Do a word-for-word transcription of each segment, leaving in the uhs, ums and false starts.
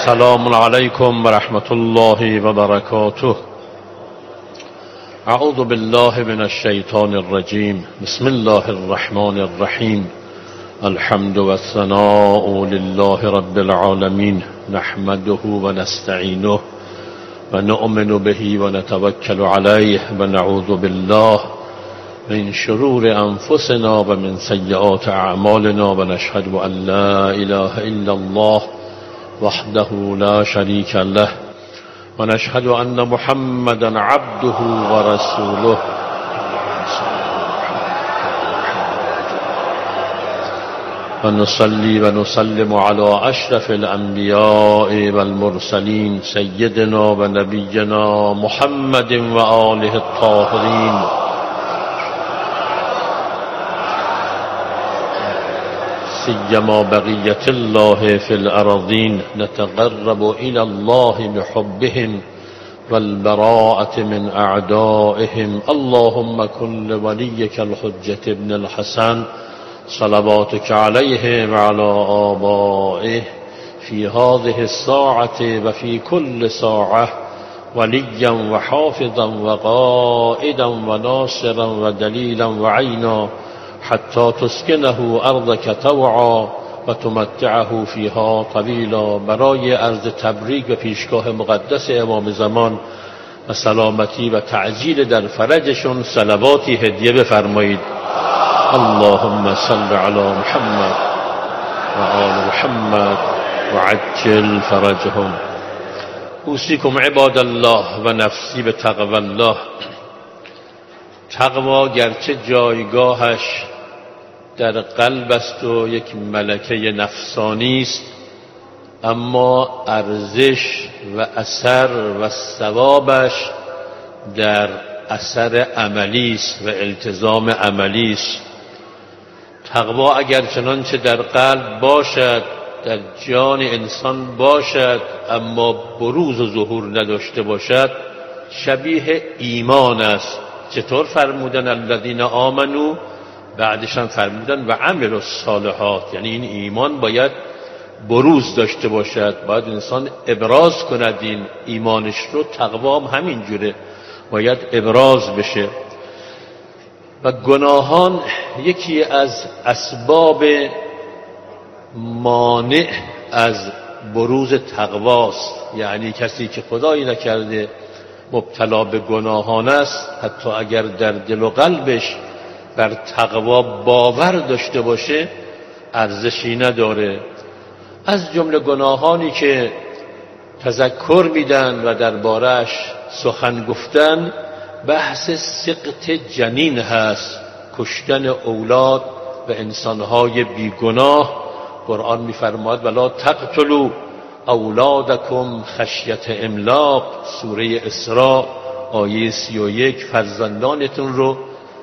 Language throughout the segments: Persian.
السلام عليكم ورحمة الله وبركاته. أعوذ بالله من الشيطان الرجيم. بسم الله الرحمن الرحيم. الحمد والثناء لله رب العالمين، نحمده ونستعينه ونؤمن به ونتوكل عليه ونعوذ بالله من شرور أنفسنا ومن سيئات أعمالنا، ونشهد أن لا إله إلا الله وحده لا شريك له، ونشهد أن محمدا عبده ورسوله. ونصلي ونسلم على أشرف الأنبياء والمرسلين سيدنا ونبينا محمد وآله الطاهرين، سيما بقية الله في الأرضين. نتقرب إلى الله بحبهم والبراءة من أعدائهم. اللهم كن لوليك الحجة ابن الحسن صلواتك عليه وعلى آبائه في هذه الساعة وفي كل ساعة وليا وحافظا وقائدا وناصرا ودليلا وعينا، حتى تسكنه أرضك طوعا وتمتعه فيها طویلا. برای عرض تبریک و پیشگاه مقدس امام زمان و سلامتی و تعجیل در فرجشون صلواتی هدیه بفرمایید. اللهم صل على محمد و آل محمد و عجل فرجهم. اوصیکم عباد الله و نفسی به تقوی الله. تقوا گرچه جایگاهش در قلب است و یک ملکه نفسانی است، اما ارزش و اثر و ثوابش در اثر عملی است و التزام عملی است. تقوا اگر چنانچه در قلب باشد، در جان انسان باشد، اما بروز و ظهور نداشته باشد، شبیه ایمان است. چطور فرمودن الذین آمنو، بعدشان فرمودن و عملوا الصالحات، یعنی این ایمان باید بروز داشته باشد، باید انسان ابراز کند این ایمانش رو. تقوا هم همین جوره، باید ابراز بشه. و گناهان یکی از اسباب مانع از بروز تقواست. یعنی کسی که خدایی نکرده مبتلا به گناهان است، حتی اگر در دل و قلبش بر تقوا باور داشته باشه، ارزشی نداره. از جمله گناهانی که تذکر میدن و درباره‌اش سخن گفتن، بحث سقط جنین هست، کشتن اولاد و انسانهای بیگناه. قرآن میفرماید ولا تقتلوا اولادکم خشیت املاق، سوره اسراء آیه سی و یک. فرزندانتون رو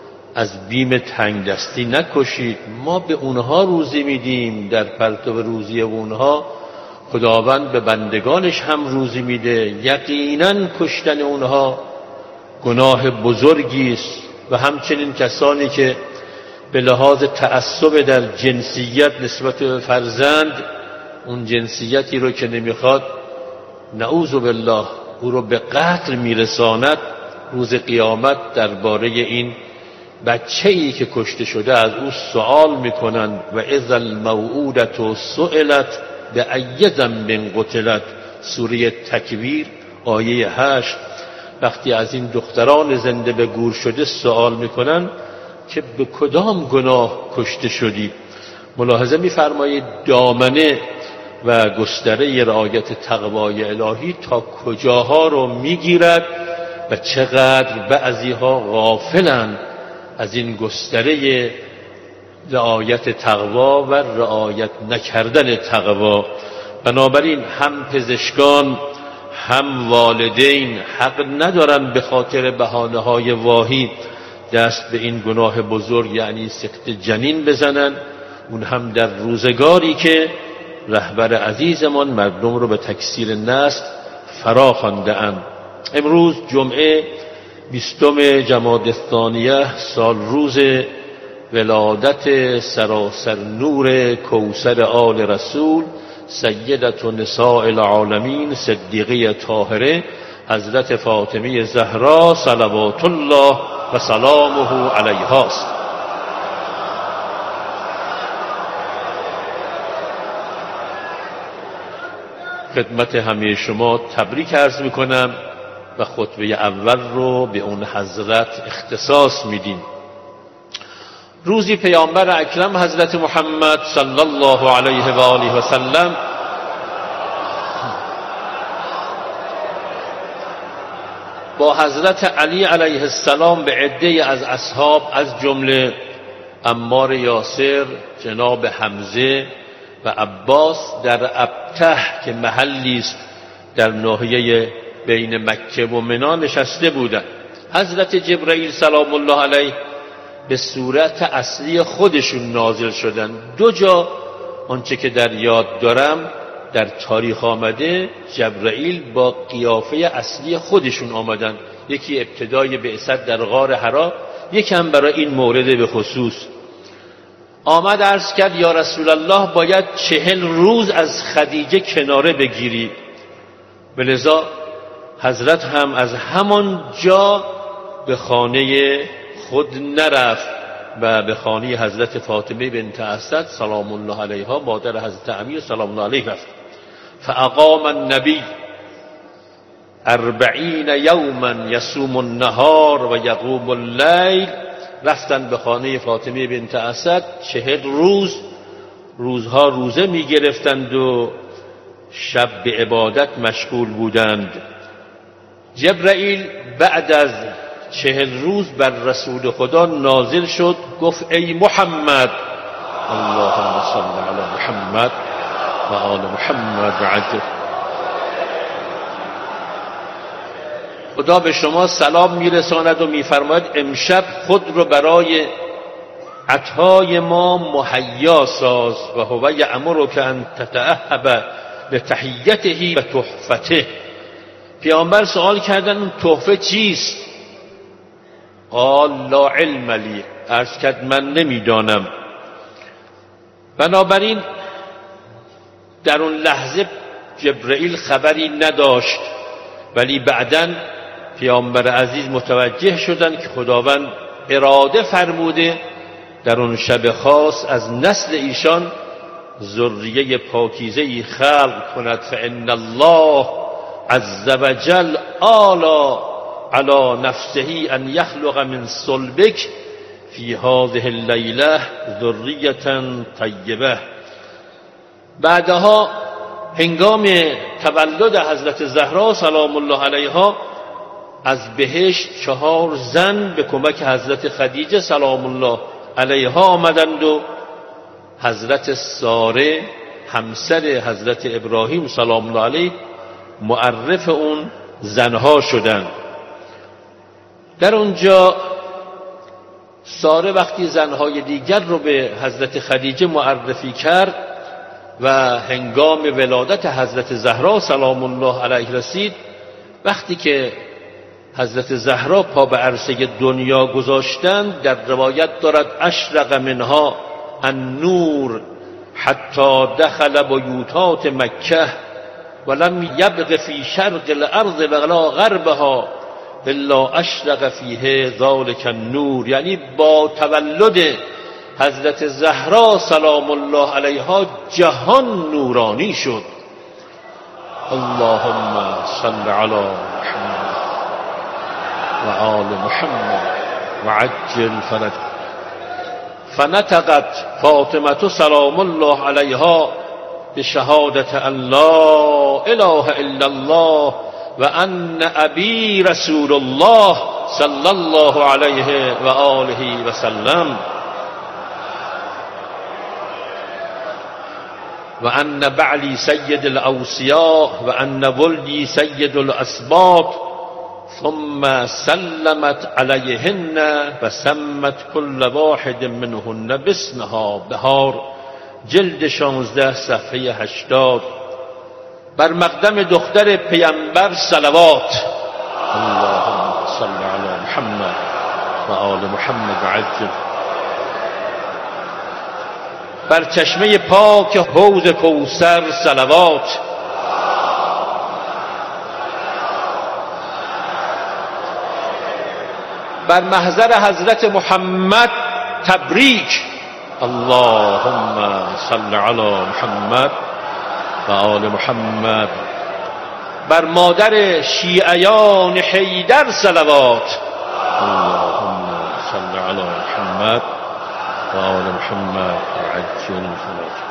از بیم تنگ دستی نکشید، ما به اونها روزی میدیم، در پرتو روزی اونها خداوند به بندگانش هم روزی میده. یقینا کشتن اونها گناه بزرگی است. و همچنین کسانی که به لحاظ تعصب در جنسیت نسبت به فرزند، اون جنسیتی رو که نمیخواد نعوذ بالله او رو به قتل میرساند، روز قیامت درباره این بچه‌ای که کشته شده از او سوال میکنند و اذا الموعودة سئلت بأی ذنب قتلت، سوره تکویر آیه هشت. وقتی از این دختران زنده به گور شده سوال میکنن که به کدام گناه کشته شدی، ملاحظه میفرمایید دامنه و گستره رعایت تقوای الهی تا کجاها رو میگیرد و چقدر بعضیها غافلند از این گستره رعایت تقوا و رعایت نکردن تقوا. بنابراین هم پزشکان هم والدین حق ندارن به خاطر بهانه‌های واهی دست به این گناه بزرگ یعنی سقط جنین بزنن، اون هم در روزگاری که رهبر عزیزمان مردم رو به تکثیر نسل فرا خوانده اند. امروز جمعه بیستم جمادی الثانیه سال روز ولادت سراسر نور کوثر آل رسول سیدة نساء العالمین صدیقه طاهره حضرت فاطمه زهرا صلوات الله و سلامه علیها است. خدمت همه شما تبریک عرض میکنم و خطبه اول رو به اون حضرت اختصاص میدیم. روزی پیامبر اکرم حضرت محمد صلی الله علیه و آله و سلم با حضرت علی علیه السلام به عده از اصحاب از جمله عمار یاسر، جناب حمزه و عباس در ابته که محلی است در ناحیه بین مکه و منی نشسته بودند. حضرت جبرئیل سلام الله علیه به صورت اصلی خودشون نازل شدند. دو جا آنچه که در یاد دارم در تاریخ آمده جبرئیل با قیافه اصلی خودشون آمدن، یکی ابتدای بعثت در غار حرا، یکم برای این مورد به خصوص آمد عرض کرد یا رسول الله باید چهل روز از خدیجه کناره بگیری. ولذا حضرت هم از همان جا به خانه خود نرفت و به خانه حضرت فاطمه بنت اسد سلام الله علیها مادر حضرت امیر سلام الله علیه رفت. فاقام النبی اربعین یوما یصوم النهار و یقوم اللیل. رفتن به خانه فاطمه بنت اسد چهل روز روزها روزه می گرفتند و شب به عبادت مشغول بودند. جبرئیل بعد از چهل روز بر رسول خدا نازل شد، گفت ای محمد اللهم صل علی محمد و آل محمد و عجل. خدا به شما سلام میرساند و میفرماید امشب خود رو برای عطای ما مهیا ساز و هو یأمرک ان تتأهب لتحیته و تحفته. پیامبر سوال کردن اون تحفه چیست؟ قال لا علم لی، عرض کرد من نمیدانم. بنابراین در اون لحظه جبرئیل خبری نداشت، ولی بعداً پیامبر عزیز متوجه شدند که خداوند اراده فرموده در اون شب خاص از نسل ایشان ذریه پاکیزه‌ای خلق کند. فإن الله عز وجل آلا على نفسه ان یخلق من صلبک فی هذه اللیله ذریه طیبه. بعدها هنگام تولد حضرت زهرا سلام الله علیها از بهشت چهار زن به کمک حضرت خدیجه سلام الله علیها آمدند و حضرت ساره همسر حضرت ابراهیم سلام الله علیه معرف اون زنها شدند. در اونجا ساره وقتی زنهای دیگر رو به حضرت خدیجه معرفی کرد و هنگام ولادت حضرت زهرا سلام الله علیه رسید، وقتی که حضرت زهرا پا به عرصه دنیا گذاشتند در روایت دارد اشرق منها النور حتی دخل بیوتات مکه ولم یبق فی شرق الارض ولا غربها الا اشرق فیه ذلک النور. یعنی با تولد حضرت زهرا سلام الله علیها جهان نورانی شد. اللهم صل علی محمد و آل محمد و عجل فرج. فنطقت فاطمه سلام الله علیها بشهادت ان لا اله الا الله و ان ابی رسول الله صلی الله علیه و آله و سلم و ان بعلی سید الاوصیاء و ان ولدی سید الاسباط. ثم سلمت علیهن و سمت کل واحد منهن باسمها. بهار جلد شانزده صفحه هشتاد. بر مقدم دختر پیامبر صلوات. اللهم صل علی محمد و آل محمد عجل. بر چشمه پاک حوض کوثر صلوات. بر محضر حضرت محمد تبریک. اللهم صل علی محمد و آل محمد. بر مادر شیعیان حیدر صلوات. اللهم صل علی محمد و آل محمد و عجل فرجهم.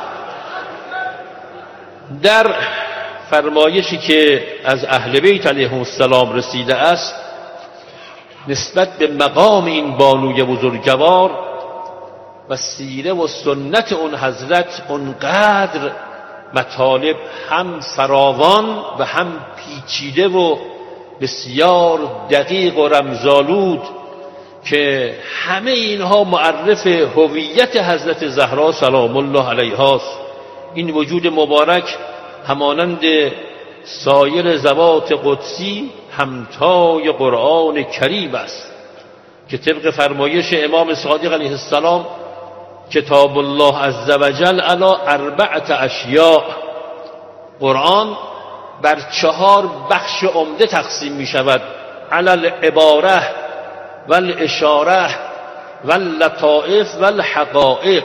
در فرمایشی که از اهل بیت علیهم السلام رسیده است نسبت به مقام این بانوی بزرگوار و سیره و سنت اون حضرت اونقدر مطالب هم فراوان و هم پیچیده و بسیار دقیق و رمزآلود که همه اینها معرف هویت حضرت زهرا سلام الله علیها است. این وجود مبارک همانند سایر ذوات قدسی همتای قرآن کریم است که طبق فرمایش امام صادق علیه السلام کتاب الله عز وجل علی اربعت اشیاء، قرآن بر چهار بخش عمده تقسیم می شود: علی العباره و الاشاره و اللطائف و الحقائق.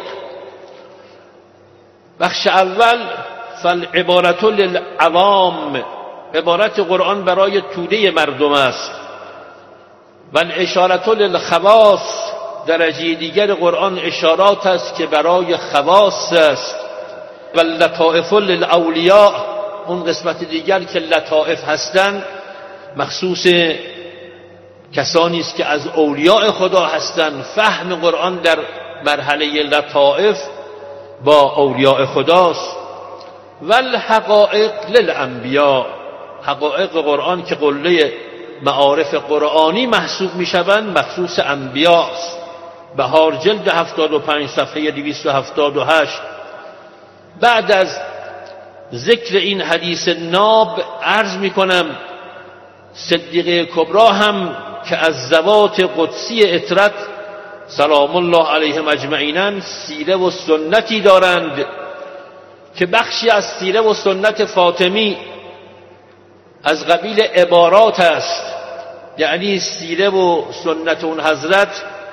بخش اول فالعبارة للعوام، عبارت قرآن برای توده مردم است. و الاشارة للخواص، درجه دیگر قرآن اشارات است که برای خواص است. و اللطائف للاولیاء، اون قسمت دیگر که لطائف هستند مخصوص کسانی است که از اولیاء خدا هستند. فهم قرآن در مرحله لطائف با اولیاء خداست. و الحقائق للانبیاء، حقائق قرآن که قله معارف قرآنی محسوب می شوند مخصوص انبیاء است. بهار جلد هفتاد و پنج صفحه دویست و هفتاد و هشت. بعد از ذکر این حدیث ناب عرض می کنم صدیقه کبرا هم که از ذوات قدسی اطرت سلام الله علیهم اجمعین سیره و سنتی دارند که بخشی از سیره و سنت فاطمی از قبیل عبارات است، یعنی سیره و سنت اون حضرت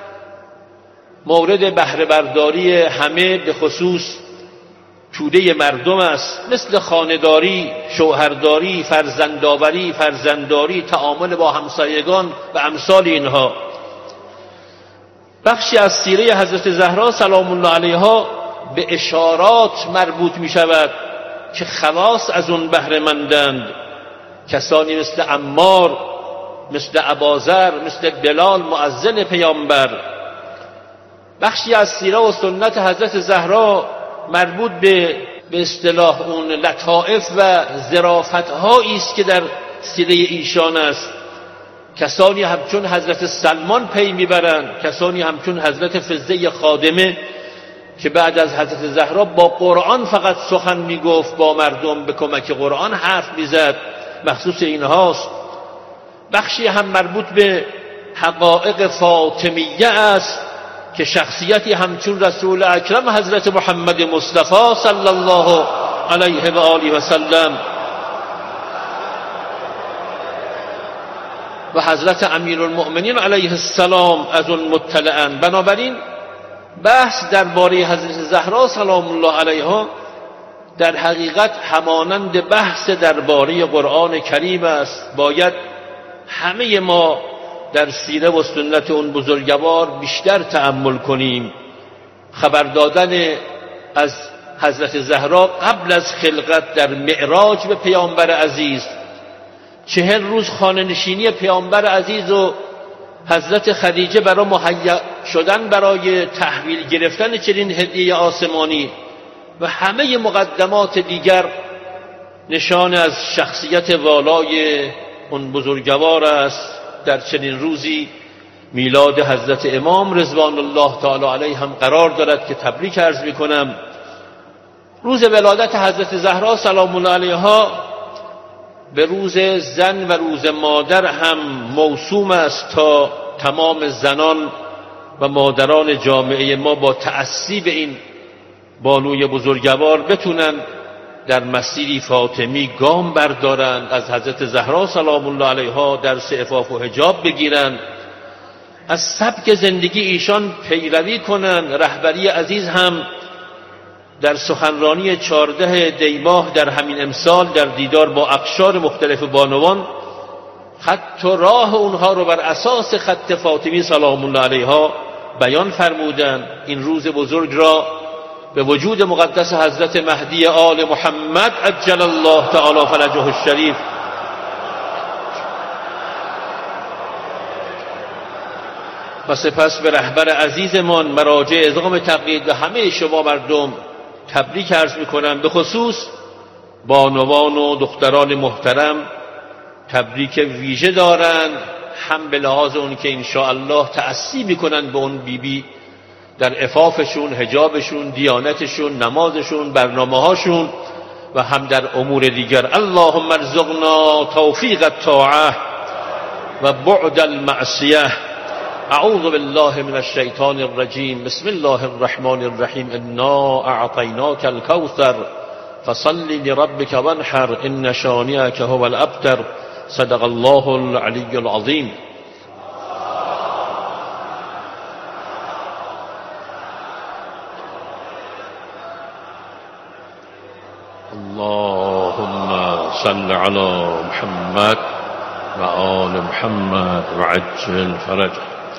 مورد بهره برداری همه به خصوص توده مردم است، مثل خانه‌داری، شوهرداری، فرزندآوری، فرزندداری، تعامل با همسایگان و امثال اینها. بخشی از سیره حضرت زهرا سلام الله علیها به اشارات مربوط می شود که خواص از اون بهره مندند، کسانی مثل عمار، مثل اباذر، مثل بلال مؤذن پیامبر. بخشی از سیره و سنت حضرت زهرا مربوط به به اصطلاح اون لطائف و ظرافت‌هایی است که در سیره ایشان است. کسانی همچون حضرت سلمان پی میبرند، کسانی همچون حضرت فضه خادمه که بعد از حضرت زهرا با قرآن فقط سخن میگفت، با مردم به کمک قرآن حرف میزد، مخصوص اینهاست. بخشی هم مربوط به حقائق فاطمیه است که شخصیتی همچون رسول اکرم حضرت محمد مصطفی صلی الله علیه و آله و سلم و حضرت امیرالمؤمنین علیه السلام از اون مطلعن. بنابراین بحث درباره حضرت زهرا سلام الله علیها در حقیقت همانند بحث درباره قرآن کریم است. باید همه ما در سیره و سنت اون بزرگوار بیشتر تأمل کنیم. خبر دادن از حضرت زهرا قبل از خلقت در معراج به پیامبر عزیز، چهل روز خانه نشینی پیامبر عزیز و حضرت خدیجه برای مهیا شدن برای تحویل گرفتن چنین هدیه آسمانی و همه مقدمات دیگر نشان از شخصیت والای اون بزرگوار است. در چنین روزی میلاد حضرت امام رضوان الله تعالی علیه هم قرار دارد که تبریک عرض میکنم. روز ولادت حضرت زهرا سلام الله علیها به روز زن و روز مادر هم موسوم است تا تمام زنان و مادران جامعه ما با تأسی به این بانوی بزرگوار بتونن در مسیری فاطمی گام بردارند، از حضرت زهرا سلام الله علیها درس عفاف و حجاب بگیرند، از سبک زندگی ایشان پیروی کنند. رهبری عزیز هم در سخنرانی چهارده دی ماه در همین امسال در دیدار با اقشار مختلف بانوان خط و راه اونها رو بر اساس خط فاطمی سلام الله علیها بیان فرمودند. این روز بزرگ را به وجود مقدس حضرت مهدی آل محمد عجل الله تعالی فرجه الشریف و سپس به رهبر عزیزمان مراجع اعظام تقلید و همه شما مردم تبریک عرض میکنم. به خصوص بانوان و دختران محترم تبریک ویژه دارند، هم به لحاظ اون که انشاءالله تأسی میکنند به اون بیبی در عفافشون، حجابشون، دیانتشون، نمازشون، برنامه هاشون و هم در امور دیگر. اللهم ارزقنا توفیق الطاعه و بعد المعصیه. اعوذ بالله من الشیطان الرجیم. بسم الله الرحمن الرحیم. انا اعطیناک الکوثر فصل لربک وانحر ان شانئک هو الابتر. صدق الله العلی العظیم. اللهم صل على محمد و آل محمد و عجل فرجه.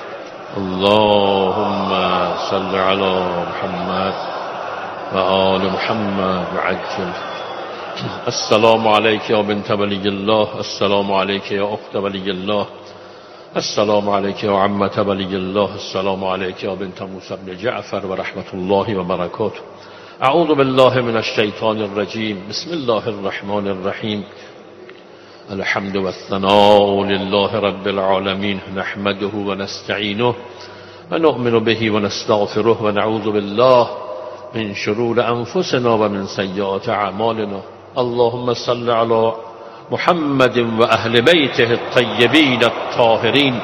اللهم صل على محمد و آل محمد و عجل. السلام عليك يا بنت ولي الله. السلام عليك يا أخت ولي الله. السلام عليك يا عمة ولي الله. السلام عليك يا بنت موسى بن جعفر ورحمة الله وبركاته. أعوذ بالله من الشيطان الرجيم. بسم الله الرحمن الرحيم. الحمد والثناء لله رب العالمين. نحمده ونستعينه ونؤمن به ونستغفره ونعوذ بالله من شرور أنفسنا ومن سيئات أعمالنا. اللهم صل على محمد وأهل بيته الطيبين الطاهرين.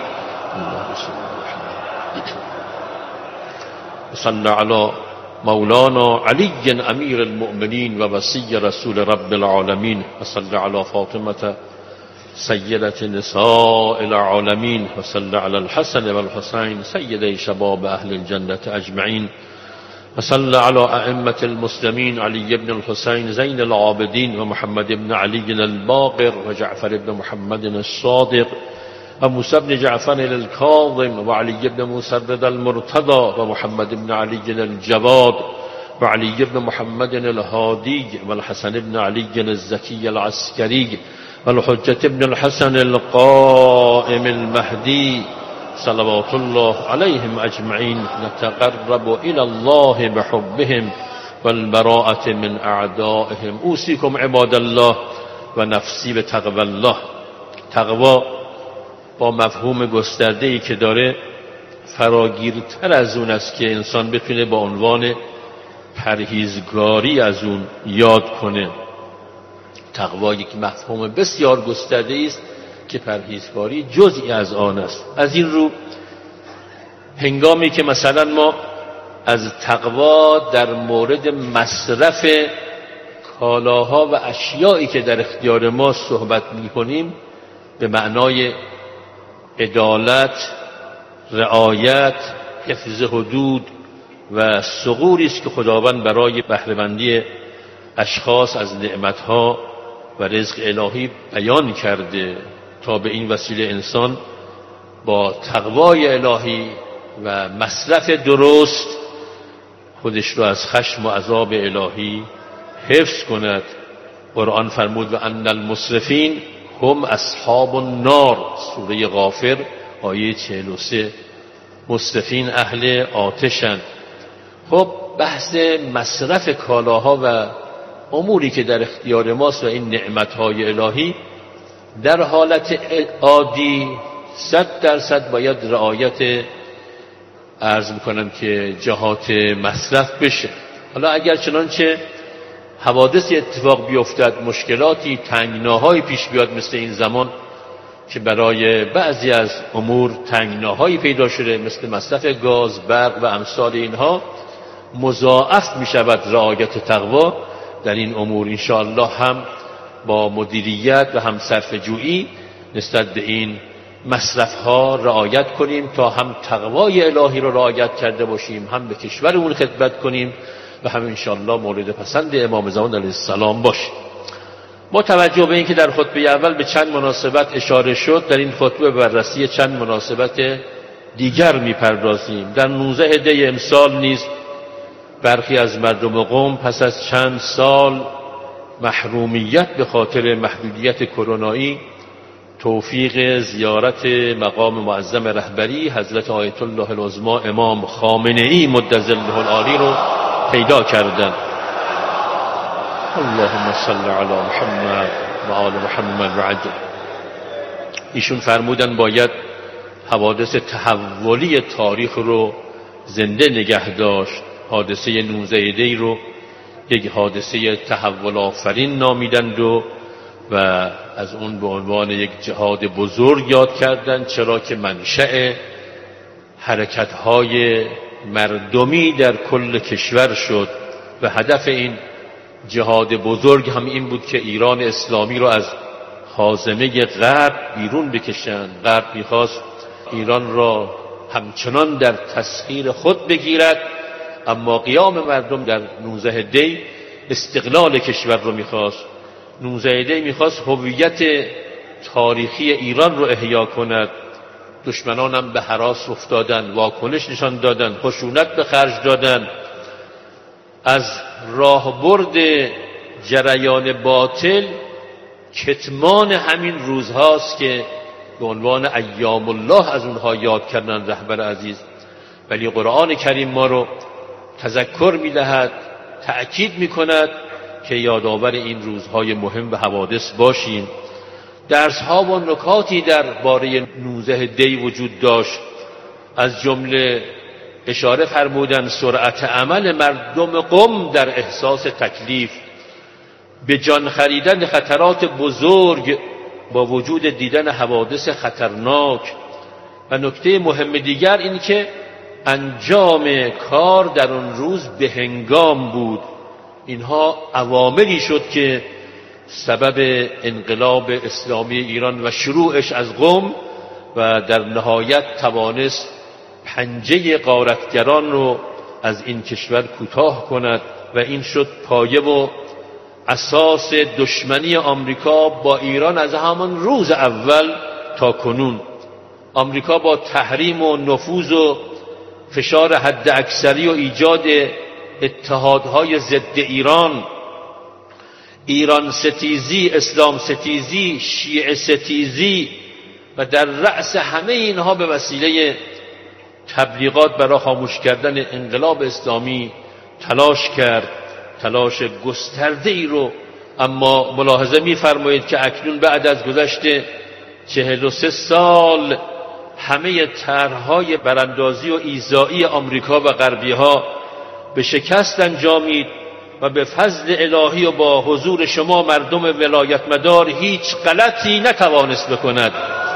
صل على مولانا علي أمير المؤمنين ووصي رسول رب العالمين. وصل على فاطمة سيدة نساء العالمين. وصل على الحسن والحسين سيدي شباب أهل الجنة أجمعين. وصل على أئمة المسلمين علي بن الحسين زين العابدين ومحمد بن علي الباقر وجعفر بن محمد الصادق وموسى بن جعفر الكاظم وعلي بن موسى المرتضى ومحمد بن علي الجواد وعلي بن محمد الهادي والحسن بن علي الزكي العسكري والحجة بن الحسن القائم المهدي صلوات الله عليهم أجمعين. نتقرب إلى الله بحبهم والبراءة من أعدائهم. أوصيكم عباد الله و نفسی به تقوی الله. تقوا با مفهوم گسترده‌ای که داره فراگیرتر از اون است که انسان بتونه با عنوان پرهیزگاری از اون یاد کنه. تقوا یک مفهوم بسیار گسترده‌ای است که پرهیزگاری جزئی از آن است. از این رو هنگامی که مثلا ما از تقوا در مورد مصرف کالاها و اشیایی که در اختیار ما صحبت می‌کنیم به معنای عدالت، رعایت، حفظ حدود و ثغوری است که خداوند برای بهره‌مندی اشخاص از نعمتها و رزق الهی بیان کرده تا به این وسیله انسان با تقوای الهی و مصرف درست خودش را از خشم و عذاب الهی حفظ کند. قرآن فرمود و ان المسرفین هم اصحاب النار. سوره غافر آیه چهل و سه. مسرفین اهل آتشند. خب بحث مصرف کالاها و اموری که در اختیار ماست و این نعمتهای الهی در حالت عادی صد درصد باید رعایت عرض میکنم که جهات مصرف بشه. حالا اگر چنانچه حوادثی اتفاق بیفتد، مشکلاتی، تنگناهایی پیش بیاد مثل این زمان که برای بعضی از امور تنگناهایی پیدا شده مثل مصرف گاز، برق و امثال اینها، مضاعف می شود رعایت تقوا در این امور. ان شاء الله هم با مدیریت و هم صرفه‌جویی نسبت به این مصرف ها رعایت کنیم تا هم تقوای الهی رو رعایت کرده باشیم، هم به کشورمون خدمت کنیم و هم ان شاء الله مورد پسند امام زمان علیه السلام باشیم. با توجه به اینکه در خطبه اول به چند مناسبت اشاره شد، در این خطبه بررسی چند مناسبت دیگر میپردازیم. در نوزده دی امسال نیز برخی از مردم قم پس از چند سال محرومیت به خاطر محدودیت کرونایی توفیق زیارت مقام معظم رهبری حضرت آیت الله العظمی امام خامنه ای مد ظله العالی رو پیدا کردند. اللهم صل علی محمد و آل محمد و عجل. ایشون فرمودن باید حوادث تحولی تاریخ رو زنده نگه داشت. حادثه نوزده دی رو یک حادثه تحول آفرین نامیدند و و از اون به عنوان یک جهاد بزرگ یاد کردند، چرا که منشأ حرکت‌های مردمی در کل کشور شد و هدف این جهاد بزرگ هم این بود که ایران اسلامی رو از هاضمه غرب بیرون بکشند. غرب می‌خواست ایران را همچنان در تسخیر خود بگیرد، اما قیام مردم در نوزده دی استقلال کشور رو می‌خواست. نوزده دی می‌خواست هویت تاریخی ایران رو احیا کند. دشمنان هم به هراس افتادن، واکنش نشان دادن، خشونت به خرج دادن. از راهبرد جریان باطل کتمان همین روزهاست که به عنوان ایام الله از اونها یاد کردن رهبر عزیز. ولی قرآن کریم ما رو تذکر می‌دهد، تأکید می‌کند که یادآور این روزهای مهم و حوادث باشیم. درس‌ها و نکاتی درباره نوزده دی وجود داشت، از جمله اشاره فرمودن سرعت عمل مردم قم در احساس تکلیف، به جان خریدن خطرات بزرگ با وجود دیدن حوادث خطرناک. و نکته مهم دیگر این که انجام کار در اون روز به هنگام بود. اینها عواملی شد که سبب انقلاب اسلامی ایران و شروعش از قم و در نهایت توانست پنجه غارتگران رو از این کشور کوتاه کند و این شد پایه و اساس دشمنی آمریکا با ایران از همان روز اول تا کنون. آمریکا با تحریم و نفوذ و فشار حد اکثری و ایجاد اتحادهای ضد ایران، ایران ستیزی، اسلام ستیزی، شیعه ستیزی و در رأس همه اینها به وسیله تبلیغات برای خاموش کردن انقلاب اسلامی تلاش کرد، تلاش گسترده ای رو. اما ملاحظه می‌فرمایید که اکنون بعد از گذشت چهل و سه سال همه طرح‌های براندازی و ایذایی آمریکا و غربی‌ها به شکست انجامید و به فضل الهی و با حضور شما مردم ولایت مدار هیچ غلطی نتوانست بکند.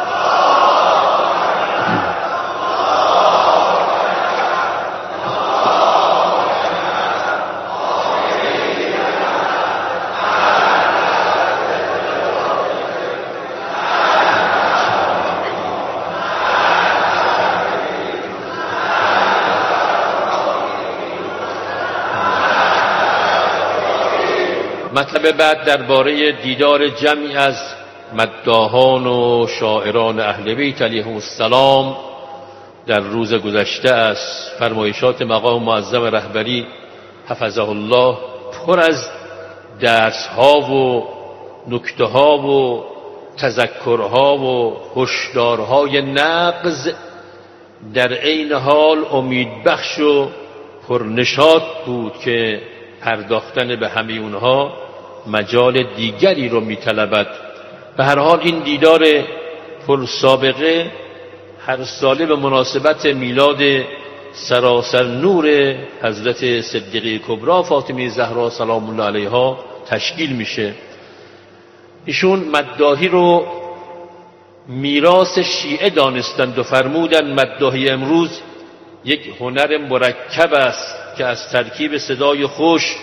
مطلب بعد درباره دیدار جمعی از مداحان و شاعران اهل بیت علیهم السلام در روز گذشته است. فرمایشات مقام معظم رهبری حفظه الله پر از درس‌ها و نکته‌ها و تذکرها و هشدارهای نغز، در عین حال امیدبخش و پرنشاط بود که پرداختن به همه اونها مجال دیگری رو می‌طلبد. به هر حال این دیدار پرسابقه هر ساله به مناسبت میلاد سراسر نور حضرت صدیقه کبری فاطمه زهرا سلام الله علیها تشکیل میشه. ایشون مداحی رو میراث شیعه دانستند و فرمودند مداحی امروز یک هنر مرکب است که از ترکیب صدای خوش،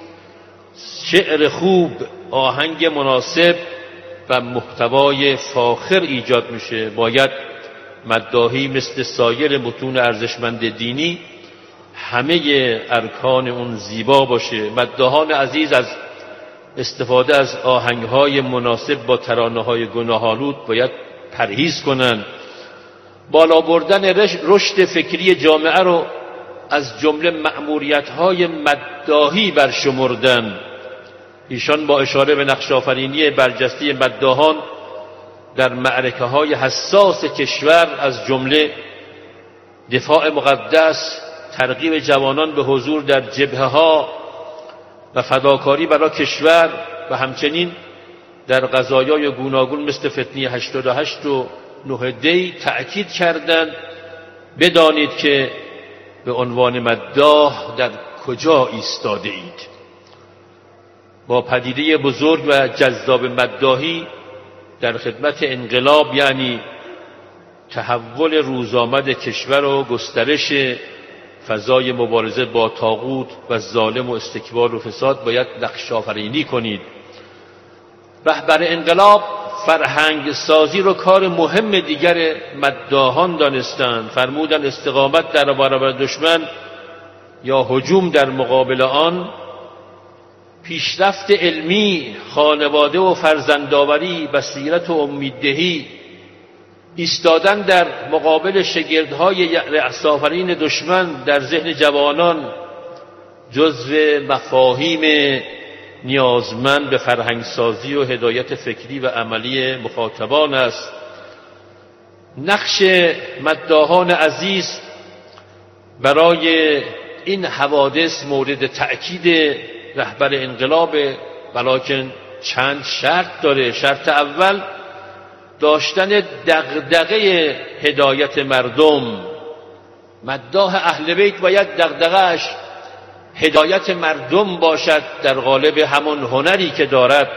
شعر خوب، آهنگ مناسب و محتوای فاخر ایجاد میشه. باید مداحی مثل سایر متون ارزشمند دینی همه ارکان اون زیبا باشه. مداحان عزیز از استفاده از آهنگهای مناسب با ترانه‌های گناه‌آلود باید پرهیز کنند. بالا بردن رشد فکری جامعه رو از جمله مأموریت‌های مداحی برشمردن. ایشان با اشاره به نقش آفرینی برجسته مداحان در معرکه‌های حساس کشور از جمله دفاع مقدس، ترغیب جوانان به حضور در جبهه‌ها و فداکاری برای کشور و همچنین در قضایای گوناگون مثل فتنه هشتاد و هشت و نه دی تأکید کردند بدانید که به عنوان مداح در کجا ایستاده اید. با پدیده بزرگ و جذاب مداحی در خدمت انقلاب، یعنی تحول روزآمد کشور و گسترش فضای مبارزه با طاغوت و ظالم و استکبار و فساد باید نقش آفرینی کنید. رهبر انقلاب فرهنگ سازی رو کار مهم دیگر مداحان دانستند. فرمودند استقامت در برابر دشمن یا هجوم در مقابل آن، پیشرفت علمی، خانواده و فرزندآوری، بصیرت و امیددهی، ایستادن در مقابل شگردهای رأس‌آفرین دشمن در ذهن جوانان جزو مفاهیم نیازمند به فرهنگسازی و هدایت فکری و عملی مخاطبان است. نقش مداحان عزیز برای این حوادث مورد تأکید رهبر انقلاب، ولکن چند شرط داره. شرط اول داشتن دغدغه هدایت مردم. مداح اهل بیت باید دغدغه‌اش هدایت مردم باشد در قالب همان هنری که دارد.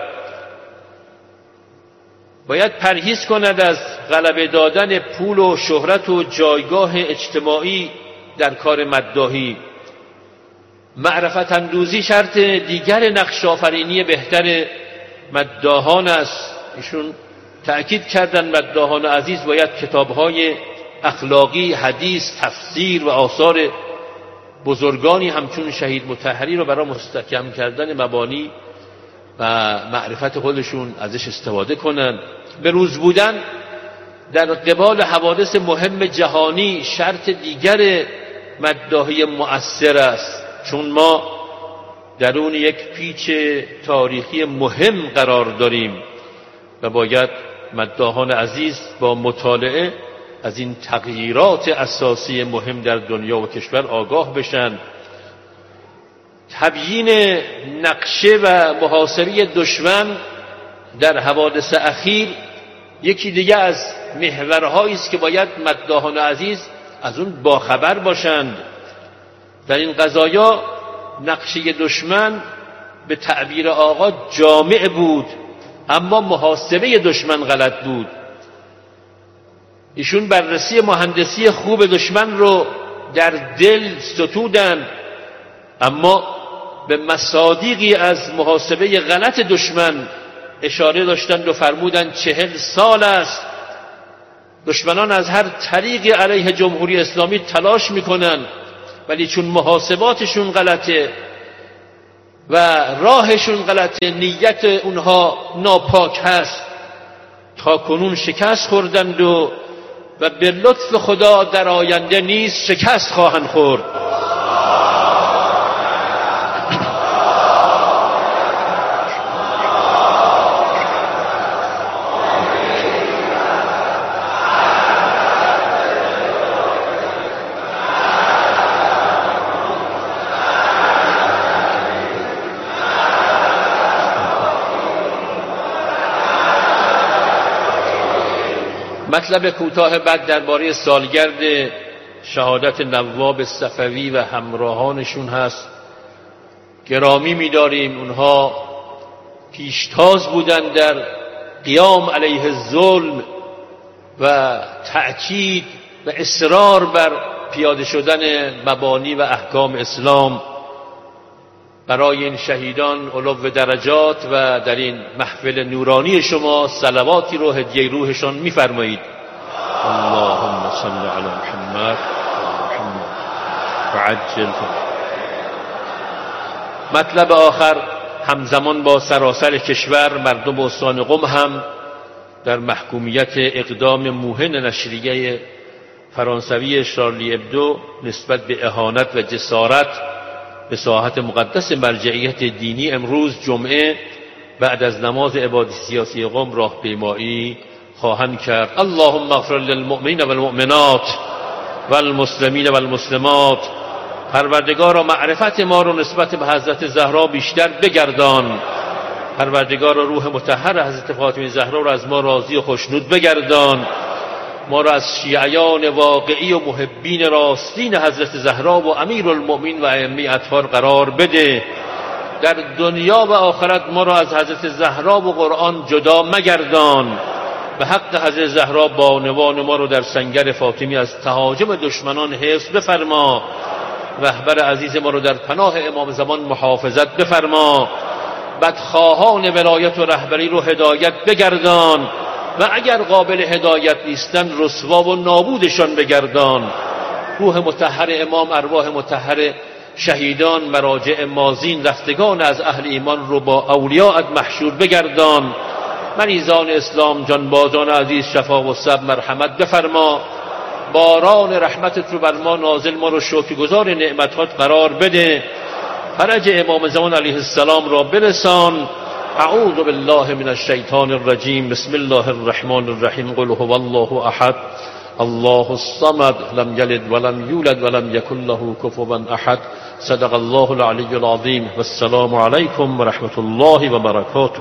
باید پرهیز کند از غلبه دادن پول و شهرت و جایگاه اجتماعی در کار مداحی. معرفت اندوزی شرط دیگر نقش آفرینی بهتر مداحان است. ایشون تأکید کردن مداحان عزیز باید کتاب‌های اخلاقی، حدیث، تفسیر و آثار بزرگانی همچون شهید مطهری رو برای مستحکم کردن مبانی و معرفت خودشون ازش استفاده کنند. به روز بودن در قبال حوادث مهم جهانی شرط دیگر مداحی مؤثر است، چون ما درون یک پیچ تاریخی مهم قرار داریم و باید مداحان عزیز با مطالعه از این تغییرات اساسی مهم در دنیا و کشور آگاه بشن. تبیین نقشه و محاصره دشمن در حوادث اخیر یکی دیگه از محورهایی است که باید مداحان عزیز از اون باخبر باشند. در این قضایا نقشه دشمن به تعبیر آقا جامع بود، اما محاسبه دشمن غلط بود. ایشون بررسی مهندسی خوب دشمن رو در دل ستودن، اما به مصادیقی از محاسبه غلط دشمن اشاره داشتند و فرمودند چهل سال است دشمنان از هر طریقی علیه جمهوری اسلامی تلاش میکنن، ولی چون محاسباتشون غلطه و راهشون غلطه، نیت اونها ناپاک هست، تا کنون شکست خوردند و و به لطف خدا در آینده نیز شکست خواهند خورد. مطلب کوتاه بعد درباره سالگرد شهادت نواب صفوی و همراهانشون هست. گرامی می‌داریم، اونها پیشتاز بودند در قیام علیه الظلم و تأکید و اصرار بر پیاده شدن مبانی و احکام اسلام برای این شهیدان علو درجات و در این محفل نورانی شما صلواتی رو هدیه روحشان می‌فرمایید. اللهم صل علی محمد و محمد و عجل. مطلب آخر، همزمان با سراسر کشور مردم استان قم هم در محکومیت اقدام موهن نشریه فرانسوی شارلی ابدو نسبت به اهانت و جسارت به ساحت مقدس مرجعیت دینی امروز جمعه بعد از نماز عبادی سیاسی قم راهپیمایی خواهند کرد. اللهم اغفر للمؤمنین والمؤمنات والمسلمین والمسلمات. پروردگارا معرفت ما رو نسبت به حضرت زهرا بیشتر بگردان. پروردگارا روح مطهر حضرت فاطمه زهرا رو از ما راضی و خوشنود بگردان. ما را از شیعیان واقعی و محبین راستین حضرت زهرا و امیرالمؤمنین و ائمه اطهار قرار بده. در دنیا و آخرت ما را از حضرت زهرا و قرآن جدا مگردان. به حق حضرت زهرا بانوان ما رو در سنگر فاطمی از تهاجم دشمنان حفظ بفرما. رهبر عزیز ما رو در پناه امام زمان محافظت بفرما. بدخواهان ولایت و رهبری رو هدایت بگردان و اگر قابل هدایت نیستن رسوا و نابودشان بگردان. روح مطهر امام، ارواح مطهر شهیدان، مراجع مازین، رفتگان از اهل ایمان رو با اولیاءت محشور بگردان. مریضان اسلام، جانبازان عزیز شفا و صبر مرحمت بفرما. باران رحمتت رو بر ما نازل، ما رو شکرگزار نعمتات قرار بده. فرج امام زمان علیه السلام را برسان. اعوذ بالله من الشیطان الرجیم. بسم الله الرحمن الرحیم. قل هو الله احد الله الصمد لم یلد ولم یولد ولم یکن له کفوا احد. صدق الله العلی العظیم. والسلام علیکم و رحمت الله و برکاته.